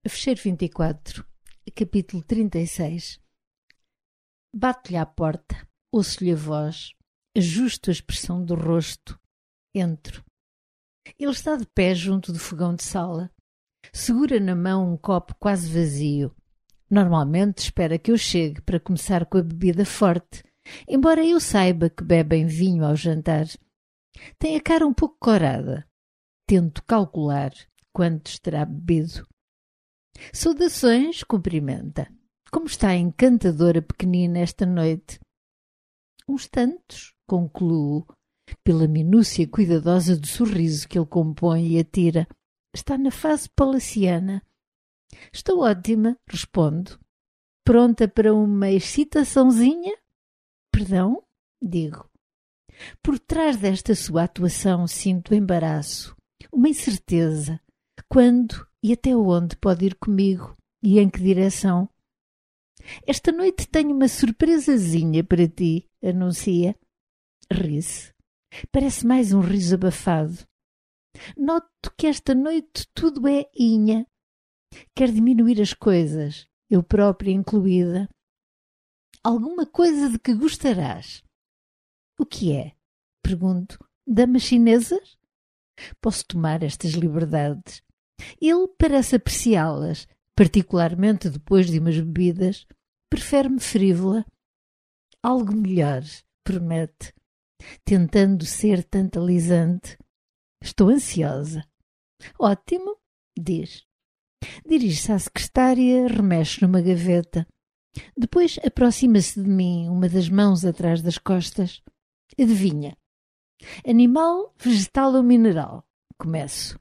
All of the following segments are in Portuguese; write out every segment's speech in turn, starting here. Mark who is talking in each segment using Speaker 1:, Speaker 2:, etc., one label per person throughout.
Speaker 1: Fecheiro 24, capítulo 36. Bato-lhe à porta, ouço-lhe a voz, ajusto a expressão do rosto, entro. Ele está de pé junto do fogão de sala. Segura na mão um copo quase vazio. Normalmente espera que eu chegue para começar com a bebida forte, embora eu saiba que bebem vinho ao jantar. Tem a cara um pouco corada. Tento calcular quantos terá bebido. Saudações, cumprimenta. Como está a encantadora pequenina esta noite? Uns tantos, concluo, pela minúcia cuidadosa do sorriso que ele compõe e atira. Está na fase palaciana. Estou ótima, respondo. Pronta para uma excitaçãozinha? Perdão, digo. Por trás desta sua atuação sinto embaraço, uma incerteza. Quando e até onde pode ir comigo e em que direção? Esta noite tenho uma surpresazinha para ti, anuncia. Ri-se. Parece mais um riso abafado. Noto que esta noite tudo é inha. Quer diminuir as coisas, eu própria incluída. Alguma coisa de que gostarás? O que é? Pergunto. Damas chinesas? Posso tomar estas liberdades. Ele parece apreciá-las, particularmente depois de umas bebidas. Prefere-me frívola. Algo melhor, promete, tentando ser tantalizante. Estou ansiosa. Ótimo, diz. Dirige-se à secretária, remexe numa gaveta. Depois aproxima-se de mim, uma das mãos atrás das costas. Adivinha? Animal, vegetal ou mineral? Começo.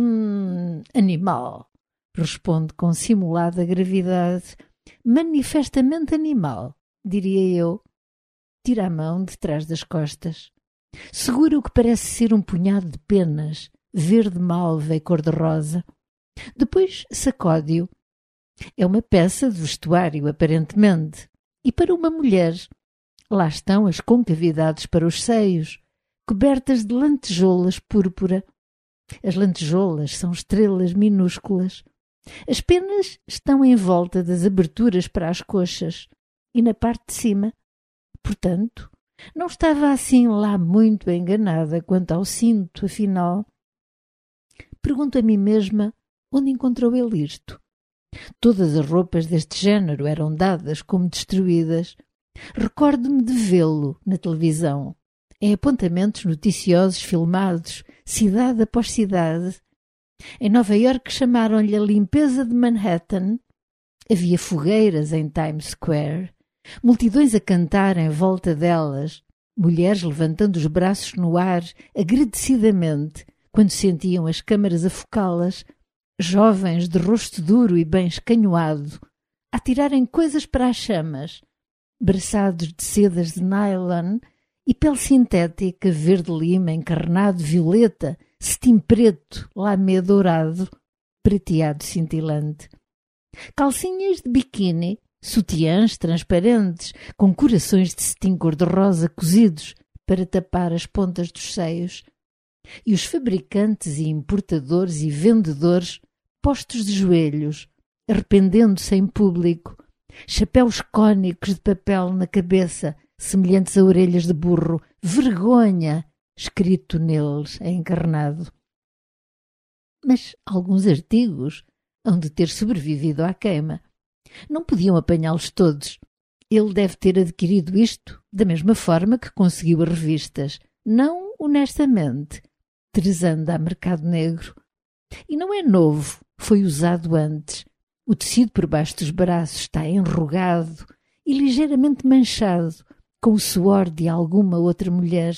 Speaker 1: Animal, responde com simulada gravidade. Manifestamente animal, diria eu. Tira a mão de trás das costas. Segura o que parece ser um punhado de penas, verde malva e cor-de-rosa. Depois sacode-o. É uma peça de vestuário, aparentemente. E para uma mulher. Lá estão as concavidades para os seios, cobertas de lantejoulas púrpura. As lantejoulas são estrelas minúsculas. As penas estão em volta das aberturas para as coxas e na parte de cima. Portanto, não estava assim lá muito enganada quanto ao cinto, afinal. Pergunto a mim mesma onde encontrou ele isto. Todas as roupas deste género eram dadas como destruídas. Recordo-me de vê-lo na televisão, em apontamentos noticiosos filmados, cidade após cidade. Em Nova Iorque chamaram-lhe a limpeza de Manhattan. Havia fogueiras em Times Square, multidões a cantar em volta delas, mulheres levantando os braços no ar agradecidamente quando sentiam as câmaras a focá-las, jovens de rosto duro e bem escanhoado, a tirarem coisas para as chamas, braçados de sedas de nylon e pele sintética verde-lima, encarnado violeta, cetim preto, lamê dourado, prateado cintilante. Calcinhas de biquíni, sutiãs transparentes, com corações de cetim cor-de-rosa cozidos para tapar as pontas dos seios. E os fabricantes e importadores e vendedores postos de joelhos, arrependendo-se em público, chapéus cônicos de papel na cabeça, semelhantes a orelhas de burro, vergonha, escrito neles, encarnado. Mas alguns artigos hão de ter sobrevivido à queima. Não podiam apanhá-los todos. Ele deve ter adquirido isto da mesma forma que conseguiu as revistas, não honestamente, tresando a mercado negro. E não é novo, foi usado antes. O tecido por baixo dos braços está enrugado e ligeiramente manchado com o suor de alguma outra mulher.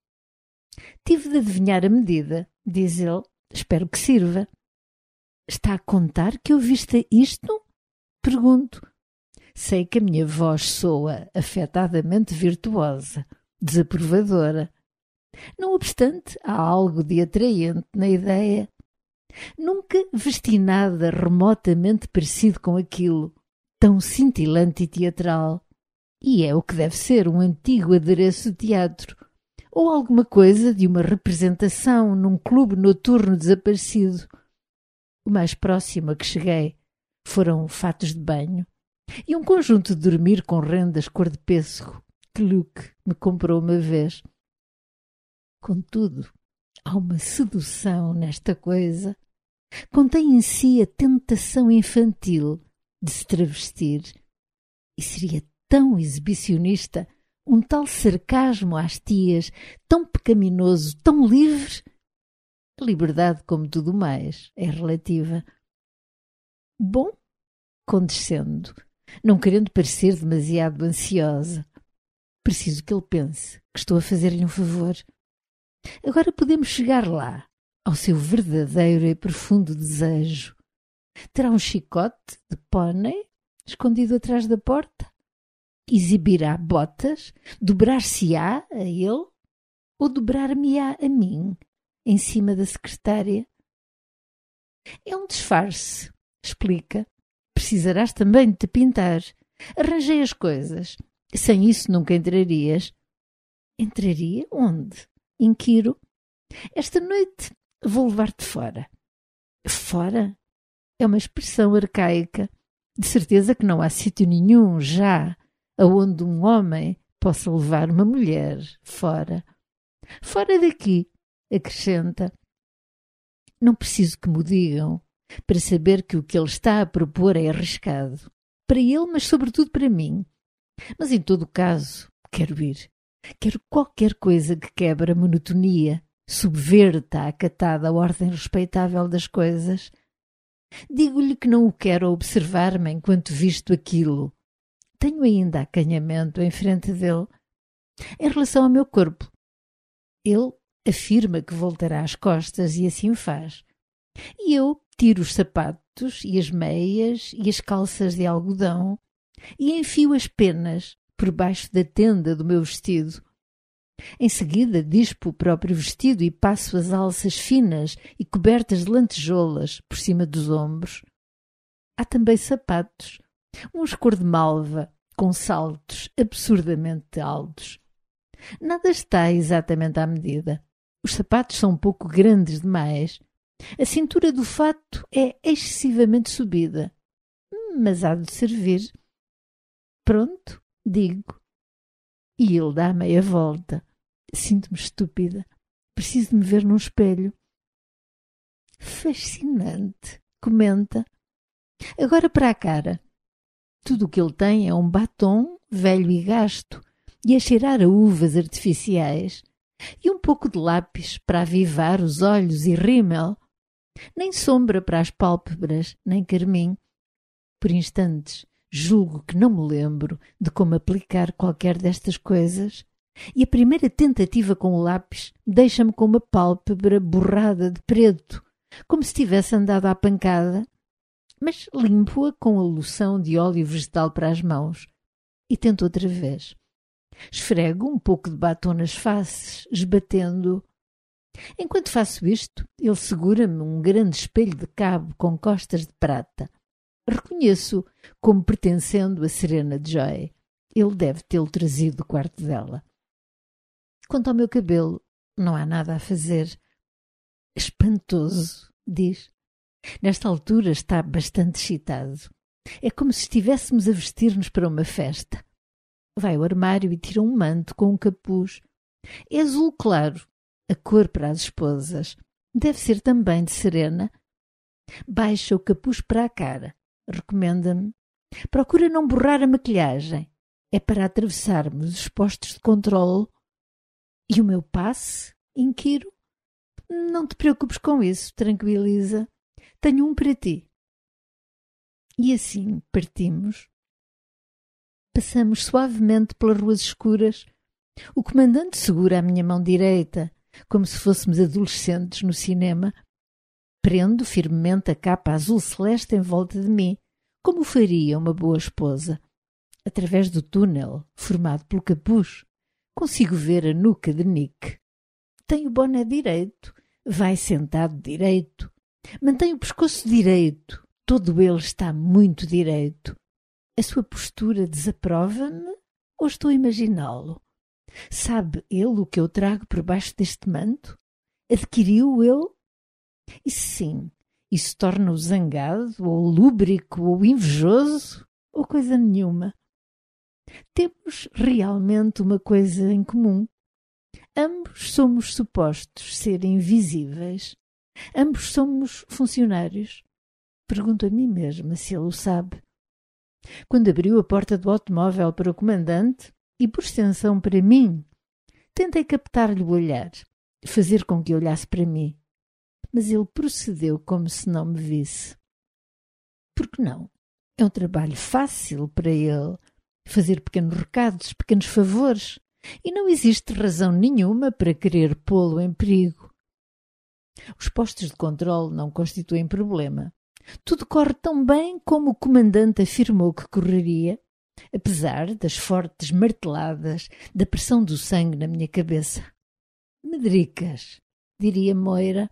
Speaker 1: Tive de adivinhar a medida, diz ele. Espero que sirva. Está a contar que eu vista isto? Pergunto. Sei que a minha voz soa afetadamente virtuosa, desaprovadora. Não obstante, há algo de atraente na ideia. Nunca vesti nada remotamente parecido com aquilo, tão cintilante e teatral. E é o que deve ser um antigo adereço de teatro, ou alguma coisa de uma representação num clube noturno desaparecido. O mais próximo a que cheguei Foram fatos de banho e um conjunto de dormir com rendas cor de pêssego que Luke me comprou uma vez. Contudo, há uma sedução nesta coisa. Contém em si a tentação infantil de se travestir. E seria tão exibicionista um tal sarcasmo às tias, tão pecaminoso, tão livre. A liberdade, como tudo mais, é relativa. Bom, condescendo, não querendo parecer demasiado ansiosa, preciso que ele pense que estou a fazer-lhe um favor. Agora podemos chegar lá, ao seu verdadeiro e profundo desejo. Terá um chicote de pônei escondido atrás da porta? Exibirá botas? Dobrar-se-á a ele? Ou dobrar-me-á a mim, em cima da secretária? É um disfarce, explica. Precisarás também de te pintar. Arranjei as coisas. Sem isso nunca entrarias. Entraria onde? Inquiro. Esta noite vou levar-te fora. Fora? É uma expressão arcaica. De certeza que não há sítio nenhum já aonde um homem possa levar uma mulher fora. Fora daqui, acrescenta. Não preciso que me digam para saber que o que ele está a propor é arriscado. Para ele, mas sobretudo para mim. Mas em todo o caso, quero ir. Quero qualquer coisa que quebre a monotonia, subverta a acatada ordem respeitável das coisas. Digo-lhe que não o quero a observar-me enquanto visto aquilo. Tenho ainda acanhamento em frente dele. Em relação ao meu corpo, ele afirma que voltará às costas e assim faz. E eu tiro os sapatos e as meias e as calças de algodão e enfio as penas por baixo da tenda do meu vestido. Em seguida dispo o próprio vestido e passo as alças finas e cobertas de lantejoulas por cima dos ombros. Há também sapatos, uns cor de malva, com saltos absurdamente altos. Nada está exatamente à medida. Os sapatos são um pouco grandes demais. A cintura do fato é excessivamente subida. Mas há de servir. Pronto, digo. E ele dá meia volta. Sinto-me estúpida. Preciso de me ver num espelho. Fascinante, comenta. Agora para a cara. Tudo o que ele tem é um batom velho e gasto e a cheirar a uvas artificiais e um pouco de lápis para avivar os olhos e rímel. Nem sombra para as pálpebras, nem carmim. Por instantes, julgo que não me lembro de como aplicar qualquer destas coisas e a primeira tentativa com o lápis deixa-me com uma pálpebra borrada de preto, como se tivesse andado à pancada, mas limpo-a com a loção de óleo vegetal para as mãos e tento outra vez. Esfrego um pouco de batom nas faces, esbatendo. Enquanto faço isto, ele segura-me um grande espelho de cabo com costas de prata. Reconheço como pertencendo a Serena Joy. Ele deve tê-lo trazido do quarto dela. Quanto ao meu cabelo, não há nada a fazer. Espantoso, diz. Nesta altura está bastante excitado. É como se estivéssemos a vestir-nos para uma festa. Vai ao armário e tira um manto com um capuz. É azul claro, a cor para as esposas. Deve ser também de Serena. Baixa o capuz para a cara. Recomenda-me. Procura não borrar a maquilhagem. É para atravessarmos os postos de controle. E o meu passe? Inquiro. Não te preocupes com isso, tranquiliza. Tenho um para ti. E assim partimos. Passamos suavemente pelas ruas escuras. O comandante segura a minha mão direita, como se fôssemos adolescentes no cinema. Prendo firmemente a capa azul celeste em volta de mim, como faria uma boa esposa. Através do túnel, formado pelo capuz, consigo ver a nuca de Nick. Tem o boné direito, vai sentado direito, mantém o pescoço direito, todo ele está muito direito. A sua postura desaprova-me ou estou a imaginá-lo? Sabe ele o que eu trago por baixo deste manto? Adquiriu ele? E sim, Isso torna-o zangado, ou lúbrico, ou invejoso, ou coisa nenhuma. Temos realmente uma coisa em comum. Ambos somos supostos ser invisíveis. Ambos somos funcionários. Pergunto a mim mesma se ele o sabe. Quando abriu a porta do automóvel para o comandante, e por extensão para mim, tentei captar-lhe o olhar, fazer com que olhasse para mim. Mas ele procedeu como se não me visse. Por que não? É um trabalho fácil para ele, fazer pequenos recados, pequenos favores, e não existe razão nenhuma para querer pô-lo em perigo. Os postos de controle não constituem problema. Tudo corre tão bem como o comandante afirmou que correria, apesar das fortes marteladas da pressão do sangue na minha cabeça. Medricas, diria Moira.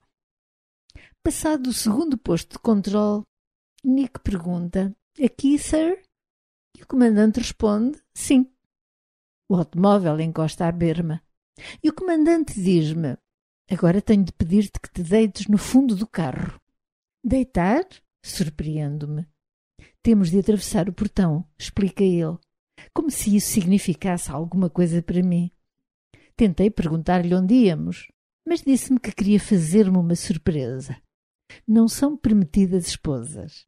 Speaker 1: Passado o segundo posto de controle, Nick pergunta: aqui, sir? E o comandante responde: sim. O automóvel encosta à berma. E o comandante diz-me: agora tenho de pedir-te que te deites no fundo do carro. Deitar? Surpreendo-me. Temos de atravessar o portão, explica ele, como se isso significasse alguma coisa para mim. Tentei perguntar-lhe onde íamos, mas disse-me que queria fazer-me uma surpresa. Não são permitidas esposas.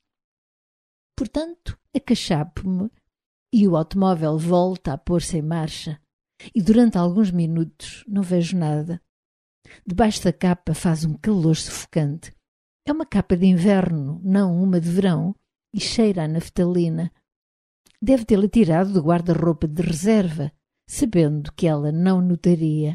Speaker 1: Portanto, acachapo-me e o automóvel volta a pôr-se em marcha. E durante alguns minutos não vejo nada. Debaixo da capa faz um calor sufocante. É uma capa de inverno, não uma de verão, e cheira a naftalina. Deve tê-la tirado do guarda-roupa de reserva, sabendo que ela não notaria.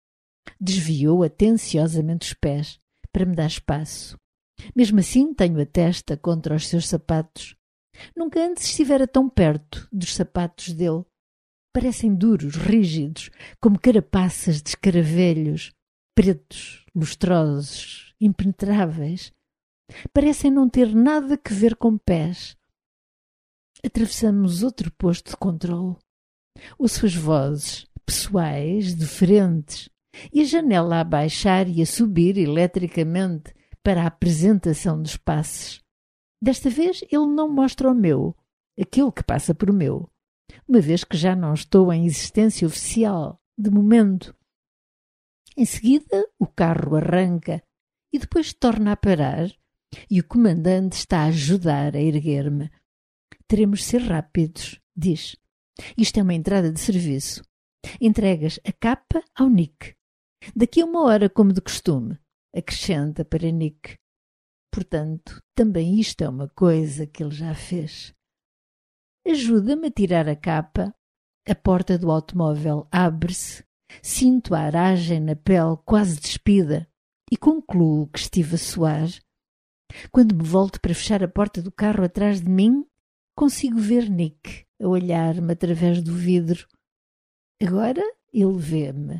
Speaker 1: Desviou atenciosamente os pés, para me dar espaço. Mesmo assim tenho a testa contra os seus sapatos. Nunca antes estivera tão perto dos sapatos dele. Parecem duros, rígidos, como carapaças de escaravelhos, pretos, lustrosos, impenetráveis. Parecem não ter nada que ver com pés. Atravessamos outro posto de controle. Ouço as vozes, pessoais, diferentes, e a janela a baixar e a subir eletricamente para a apresentação dos passes. Desta vez ele não mostra o meu, aquele que passa por meu, uma vez que já não estou em existência oficial, de momento. Em seguida, o carro arranca e depois torna a parar, e o comandante está a ajudar a erguer-me. Teremos de ser rápidos, diz. Isto é uma entrada de serviço. Entregas a capa ao Nick. Daqui a 1 hora, como de costume, acrescenta para Nick. Portanto, também isto é uma coisa que ele já fez. Ajuda-me a tirar a capa. A porta do automóvel abre-se. Sinto a aragem na pele quase despida e concluo que estive a suar. Quando me volto para fechar a porta do carro atrás de mim, consigo ver Nick a olhar-me através do vidro. Agora ele vê-me.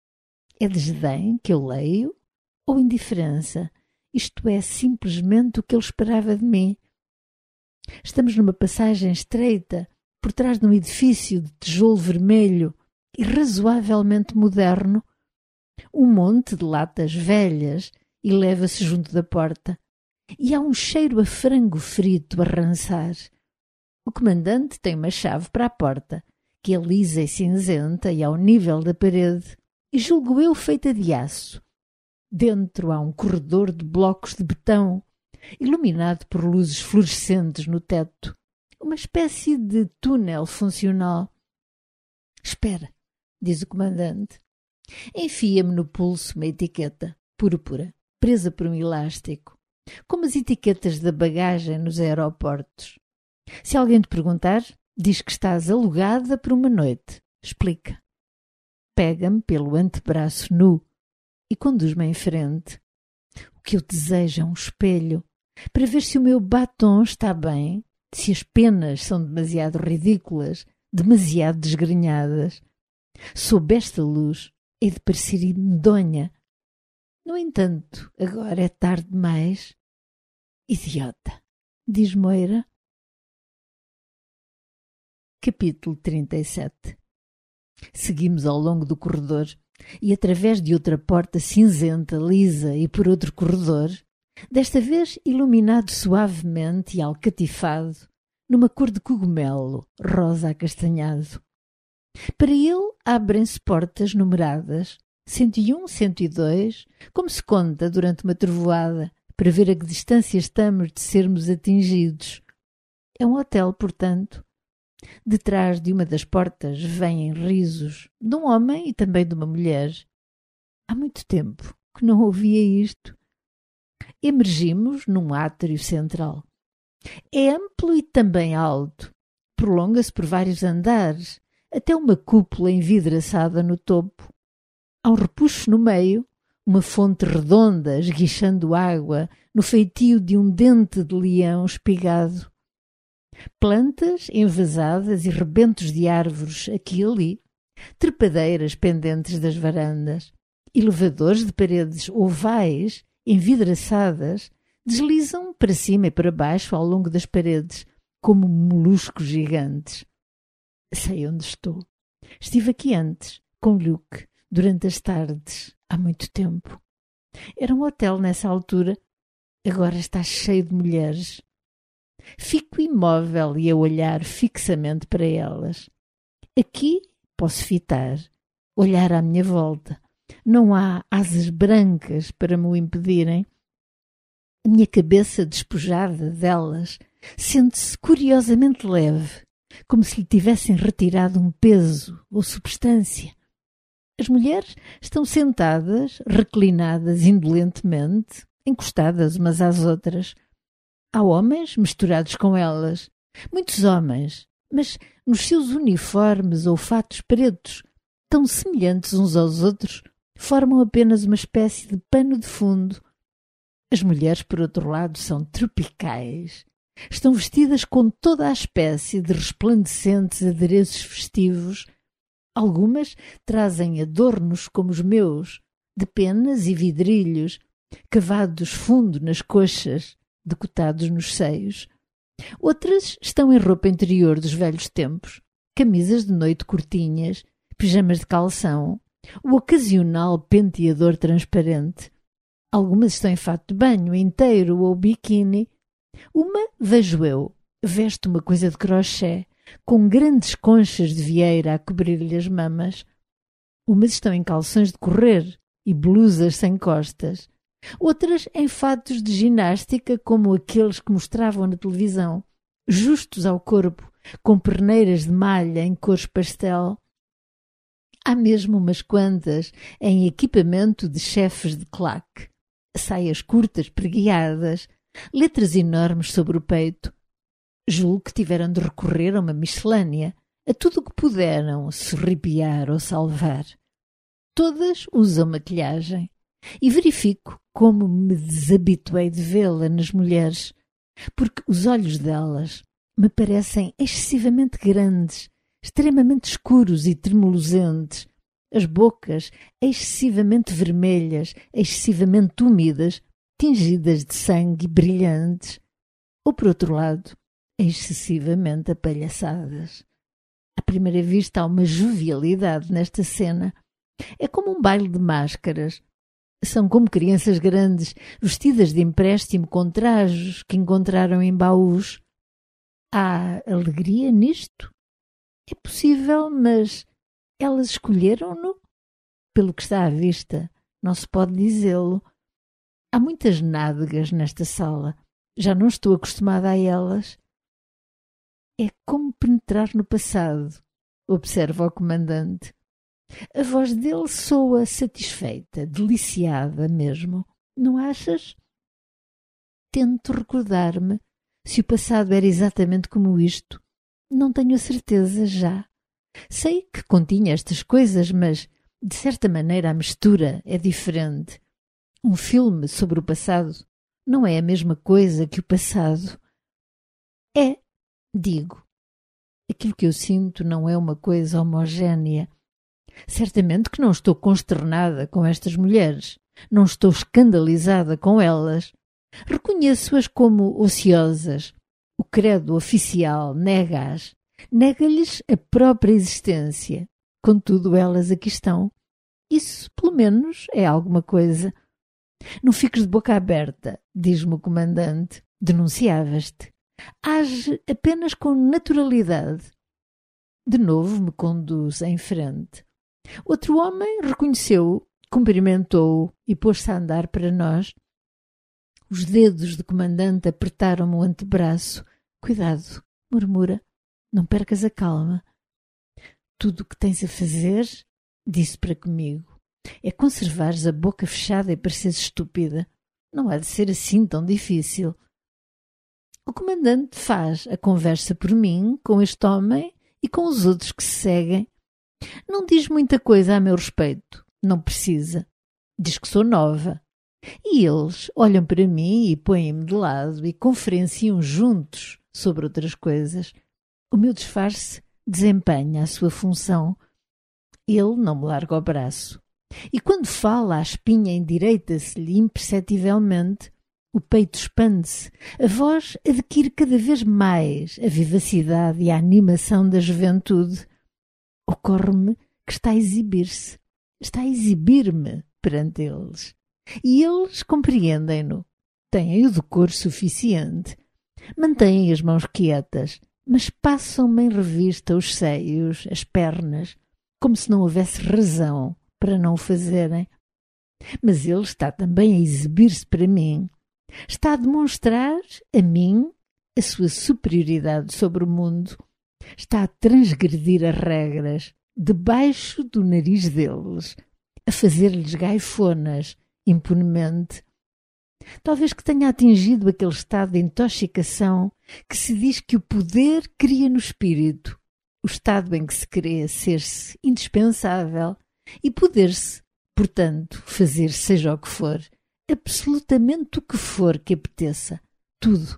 Speaker 1: É desdém que eu leio ou indiferença? Isto é simplesmente o que ele esperava de mim. Estamos numa passagem estreita, por trás de um edifício de tijolo vermelho e razoavelmente moderno. Um monte de latas velhas eleva-se junto da porta e há um cheiro a frango frito a rançar. O comandante tem uma chave para a porta, que é lisa e cinzenta e ao nível da parede, e julgo eu feita de aço. Dentro há um corredor de blocos de betão, iluminado por luzes fluorescentes no teto, uma espécie de túnel funcional. Espera, diz o comandante. Enfia-me no pulso uma etiqueta, púrpura, presa por um elástico, como as etiquetas da bagagem nos aeroportos. Se alguém te perguntar, diz que estás alugada por uma noite. Explica. Pega-me pelo antebraço nu e conduz-me em frente. O que eu desejo é um espelho, para ver se o meu batom está bem, se as penas são demasiado ridículas, demasiado desgrenhadas. Sob esta luz, hei de parecer medonha. No entanto, agora é tarde demais. Idiota, diz Moira. Capítulo 37. Seguimos ao longo do corredor e através de outra porta cinzenta, lisa, e por outro corredor, desta vez iluminado suavemente e alcatifado, numa cor de cogumelo, rosa acastanhado. Para ele abrem-se portas numeradas, 101, 102, como se conta durante uma trovoada, para ver a que distância estamos de sermos atingidos. É um hotel, portanto. Detrás de uma das portas vêm risos de um homem e também de uma mulher. Há muito tempo que não ouvia isto. Emergimos num átrio central. É amplo e também alto. Prolonga-se por vários andares, até uma cúpula envidraçada no topo. Há um repuxo no meio, uma fonte redonda esguichando água no feitio de um dente de leão espigado. Plantas envasadas e rebentos de árvores aqui e ali, trepadeiras pendentes das varandas, elevadores de paredes ovais envidraçadas deslizam para cima e para baixo ao longo das paredes, como moluscos gigantes. Sei onde estou. Estive aqui antes, com Luke, durante as tardes, há muito tempo. Era um hotel nessa altura, agora está cheio de mulheres. Fico imóvel e a olhar fixamente para elas. Aqui posso fitar, olhar à minha volta. Não há asas brancas para me o impedirem. A minha cabeça despojada delas sente-se curiosamente leve, como se lhe tivessem retirado um peso ou substância. As mulheres estão sentadas, reclinadas indolentemente, encostadas umas às outras. Há homens misturados com elas, muitos homens, mas nos seus uniformes ou fatos pretos, tão semelhantes uns aos outros, formam apenas uma espécie de pano de fundo. As mulheres, por outro lado, são tropicais. Estão vestidas com toda a espécie de resplandecentes adereços festivos. Algumas trazem adornos como os meus, de penas e vidrilhos, cavados fundo nas coxas, decotados nos seios. Outras estão em roupa interior dos velhos tempos, camisas de noite curtinhas, pijamas de calção, o ocasional penteador transparente. Algumas estão em fato de banho inteiro ou biquíni. Uma, vejo eu, veste uma coisa de crochê, com grandes conchas de vieira a cobrir-lhe as mamas. Umas estão em calções de correr e blusas sem costas. Outras em fatos de ginástica como aqueles que mostravam na televisão, justos ao corpo, com perneiras de malha em cores pastel. Há mesmo umas quantas em equipamento de chefes de claque, saias curtas preguiadas, letras enormes sobre o peito. Julgo que tiveram de recorrer a uma miscelânea, a tudo o que puderam se arrepiar ou salvar. Todas usam maquilhagem e verifico como me desabituei de vê-la nas mulheres, porque os olhos delas me parecem excessivamente grandes, extremamente escuros e tremulosentes, as bocas excessivamente vermelhas, excessivamente úmidas, tingidas de sangue brilhantes, ou, por outro lado, excessivamente apalhaçadas. À primeira vista há uma jovialidade nesta cena. É como um baile de máscaras. São como crianças grandes, vestidas de empréstimo com trajos que encontraram em baús. Há alegria nisto? É possível, mas elas escolheram-no? Pelo que está à vista, não se pode dizê-lo. Há muitas nádegas nesta sala. Já não estou acostumada a elas. É como penetrar no passado, observa o comandante. A voz dele soa satisfeita, deliciada mesmo. Não achas? Tento recordar-me se o passado era exatamente como isto. Não tenho a certeza já. Sei que continha estas coisas, mas, de certa maneira, a mistura é diferente. Um filme sobre o passado não é a mesma coisa que o passado. É, digo. Aquilo que eu sinto não é uma coisa homogénea. Certamente que não estou consternada com estas mulheres. Não estou escandalizada com elas. Reconheço-as como ociosas. O credo oficial nega-as. Nega-lhes a própria existência. Contudo, elas aqui estão. Isso, pelo menos, é alguma coisa. Não fiques de boca aberta, diz-me o comandante. Denunciavas-te. Age apenas com naturalidade. De novo me conduz em frente. Outro homem reconheceu-o, cumprimentou-o e pôs-se a andar para nós. Os dedos do comandante apertaram-me o antebraço. Cuidado, murmura, não percas a calma. Tudo o que tens a fazer, disse para comigo, é conservares a boca fechada e pareceres estúpida. Não há de ser assim tão difícil. O comandante faz a conversa por mim, com este homem e com os outros que se seguem. Não diz muita coisa a meu respeito. Não precisa. Diz que sou nova. E eles olham para mim e põem-me de lado e conferenciam juntos sobre outras coisas. O meu disfarce desempenha a sua função. Ele não me larga o braço. E quando fala, a espinha endireita-se-lhe imperceptivelmente. O peito expande-se, a voz adquire cada vez mais a vivacidade e a animação da juventude. Ocorre-me que está a exibir-se, está a exibir-me perante eles. E eles compreendem-no, têm o decoro suficiente, mantêm as mãos quietas, mas passam-me em revista os seios, as pernas, como se não houvesse razão para não o fazerem. Mas ele está também a exibir-se para mim. Está a demonstrar a mim a sua superioridade sobre o mundo. Está a transgredir as regras debaixo do nariz deles, a fazer-lhes gaifonas impunemente. Talvez que tenha atingido aquele estado de intoxicação que se diz que o poder cria no espírito, o estado em que se crê ser-se indispensável e poder-se, portanto, fazer seja o que for, absolutamente o que for que apeteça, tudo.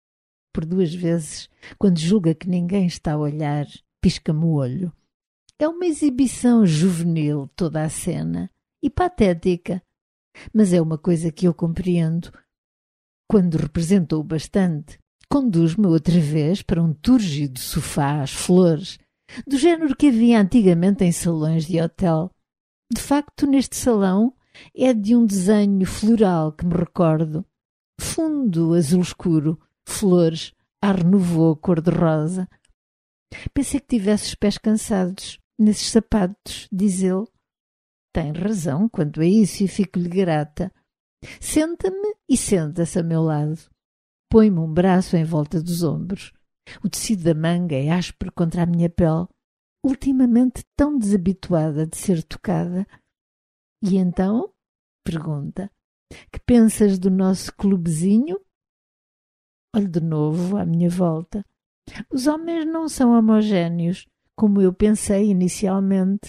Speaker 1: Por 2 vezes, quando julga que ninguém está a olhar, pisca-me o olho. É uma exibição juvenil toda a cena e patética, mas é uma coisa que eu compreendo. Quando representou bastante, conduz-me outra vez para um túrgido sofá às flores, do género que havia antigamente em salões de hotel. De facto, neste salão é de um desenho floral que me recordo. Fundo azul escuro, flores, ar nouveau cor-de-rosa. Pensei que tivesse os pés cansados nesses sapatos, diz ele. Tem razão quanto a isso e fico-lhe grata. Senta-me e senta-se a meu lado. Põe-me um braço em volta dos ombros. O tecido da manga é áspero contra a minha pele, ultimamente tão desabituada de ser tocada. E então, pergunta, que pensas do nosso clubezinho? Olho de novo à minha volta. Os homens não são homogéneos, como eu pensei inicialmente.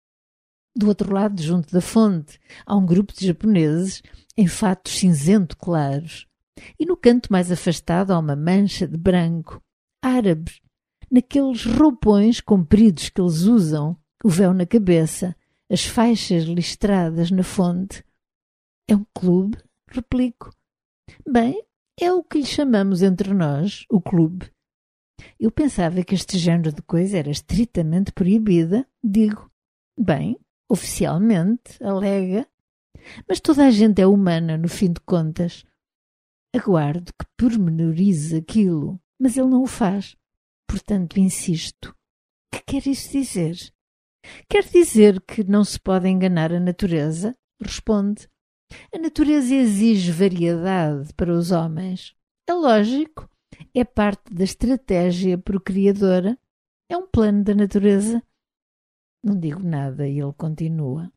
Speaker 1: Do outro lado, junto da fonte, há um grupo de japoneses em fatos cinzento claros. E no canto mais afastado há uma mancha de branco. Árabes, naqueles roupões compridos que eles usam, o véu na cabeça, as faixas listradas na fonte. É um clube? Replico. Bem, é o que lhe chamamos entre nós, o clube. Eu pensava que este género de coisa era estritamente proibida, digo. Bem, oficialmente, alega. Mas toda a gente é humana, no fim de contas. Aguardo que pormenorize aquilo, mas ele não o faz. Portanto, insisto. Que quer isso dizer? Quer dizer que não se pode enganar a natureza? Responde. A natureza exige variedade para os homens. É lógico. É parte da estratégia procriadora. É um plano da natureza. Não digo nada e ele continua.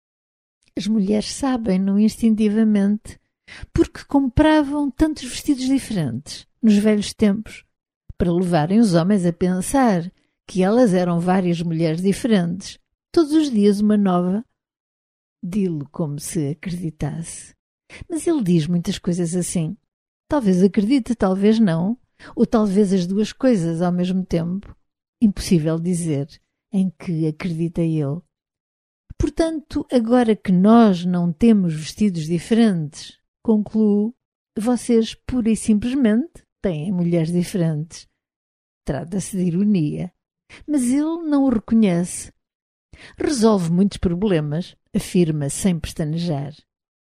Speaker 1: As mulheres sabem-no instintivamente, porque compravam tantos vestidos diferentes nos velhos tempos, para levarem os homens a pensar que elas eram várias mulheres diferentes, todos os dias uma nova. Dilo como se acreditasse. Mas ele diz muitas coisas assim. Talvez acredite, talvez não, ou talvez as duas coisas ao mesmo tempo. Impossível dizer em que acredita ele. Portanto, agora que nós não temos vestidos diferentes, concluo, vocês pura e simplesmente têm mulheres diferentes. Trata-se de ironia. Mas ele não o reconhece. Resolve muitos problemas, afirma sem pestanejar.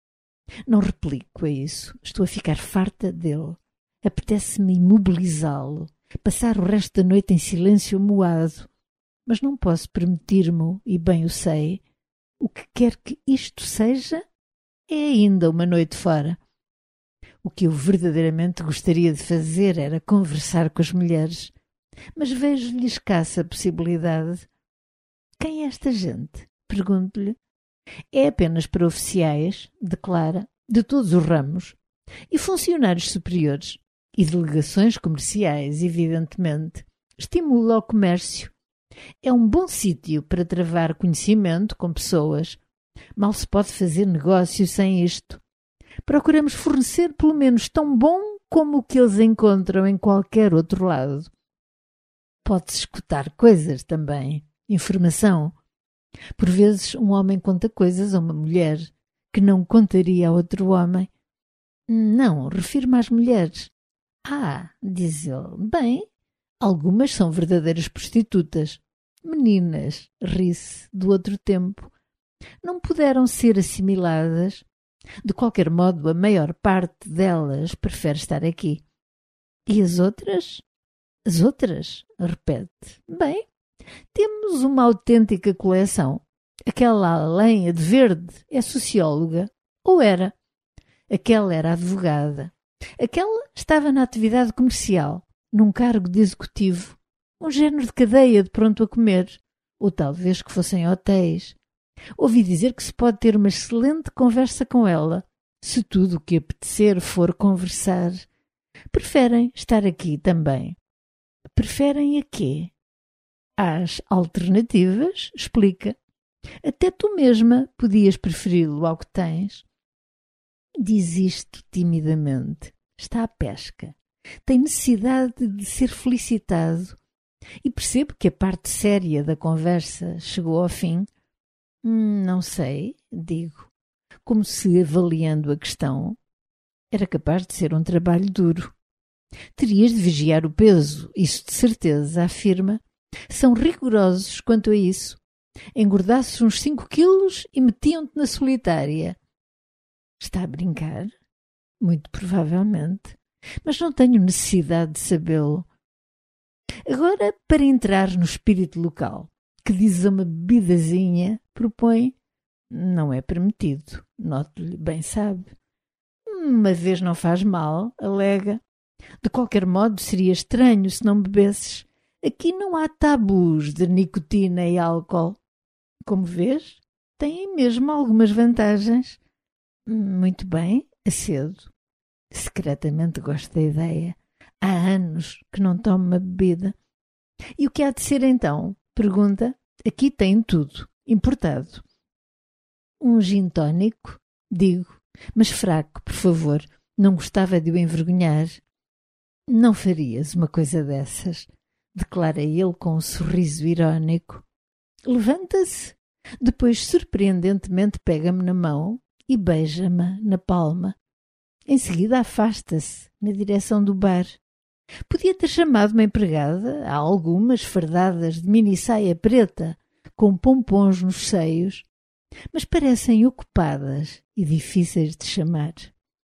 Speaker 1: Não replico a isso. Estou a ficar farta dele. Apetece-me imobilizá-lo, passar o resto da noite em silêncio moado. Mas não posso permitir-me, e bem o sei. O que quer que isto seja, é ainda uma noite fora. O que eu verdadeiramente gostaria de fazer era conversar com as mulheres, mas vejo-lhe escassa possibilidade. Quem é esta gente? Pergunto-lhe. É apenas para oficiais, declara, de todos os ramos, e funcionários superiores, e delegações comerciais, evidentemente. Estimula o comércio. É um bom sítio para travar conhecimento com pessoas. Mal se pode fazer negócio sem isto. Procuramos fornecer pelo menos tão bom como o que eles encontram em qualquer outro lado. Pode-se escutar coisas também, informação. Por vezes um homem conta coisas a uma mulher que não contaria a outro homem. Não, refiro-me às mulheres. Ah, diz ele, bem, algumas são verdadeiras prostitutas. Meninas, ri-se, do outro tempo. Não puderam ser assimiladas. De qualquer modo, a maior parte delas prefere estar aqui. E as outras? As outras? Repete. Bem, temos uma autêntica coleção. Aquela além, a de verde, é socióloga. Ou era. Aquela era advogada. Aquela estava na atividade comercial, num cargo de executivo. Um género de cadeia de pronto a comer. Ou talvez que fossem hotéis. Ouvi dizer que se pode ter uma excelente conversa com ela, se tudo o que apetecer for conversar. Preferem estar aqui também. Preferem a quê? Às alternativas, explica. Até tu mesma podias preferi-lo ao que tens. Diz isto timidamente. Está à pesca. Tem necessidade de ser felicitado. E percebo que a parte séria da conversa chegou ao fim. Não sei, digo, como se avaliando a questão. Era capaz de ser um trabalho duro. Terias de vigiar o peso, isso de certeza, afirma. São rigorosos quanto a isso. Engordasses uns 5 quilos e metiam-te na solitária. Está a brincar? Muito provavelmente. Mas não tenho necessidade de sabê-lo. Agora, para entrar no espírito local, que diz a uma bebidazinha, propõe. Não é permitido, noto-lhe, bem sabe. Uma vez não faz mal, alega. De qualquer modo, seria estranho se não bebesses. Aqui não há tabus de nicotina e álcool. Como vês, têm mesmo algumas vantagens. Muito bem, acedo. Secretamente gosto da ideia. Há anos que não tomo uma bebida. E o que há de ser então? Pergunta. Aqui tem tudo, importado. Um gin tónico? Digo, mas fraco, por favor. Não gostava de o envergonhar. Não farias uma coisa dessas, declara ele com um sorriso irónico. Levanta-se, depois surpreendentemente pega-me na mão e beija-me na palma. Em seguida afasta-se, na direção do bar. Podia ter chamado uma empregada, há algumas fardadas de mini saia preta, com pompons nos seios, mas parecem ocupadas e difíceis de chamar.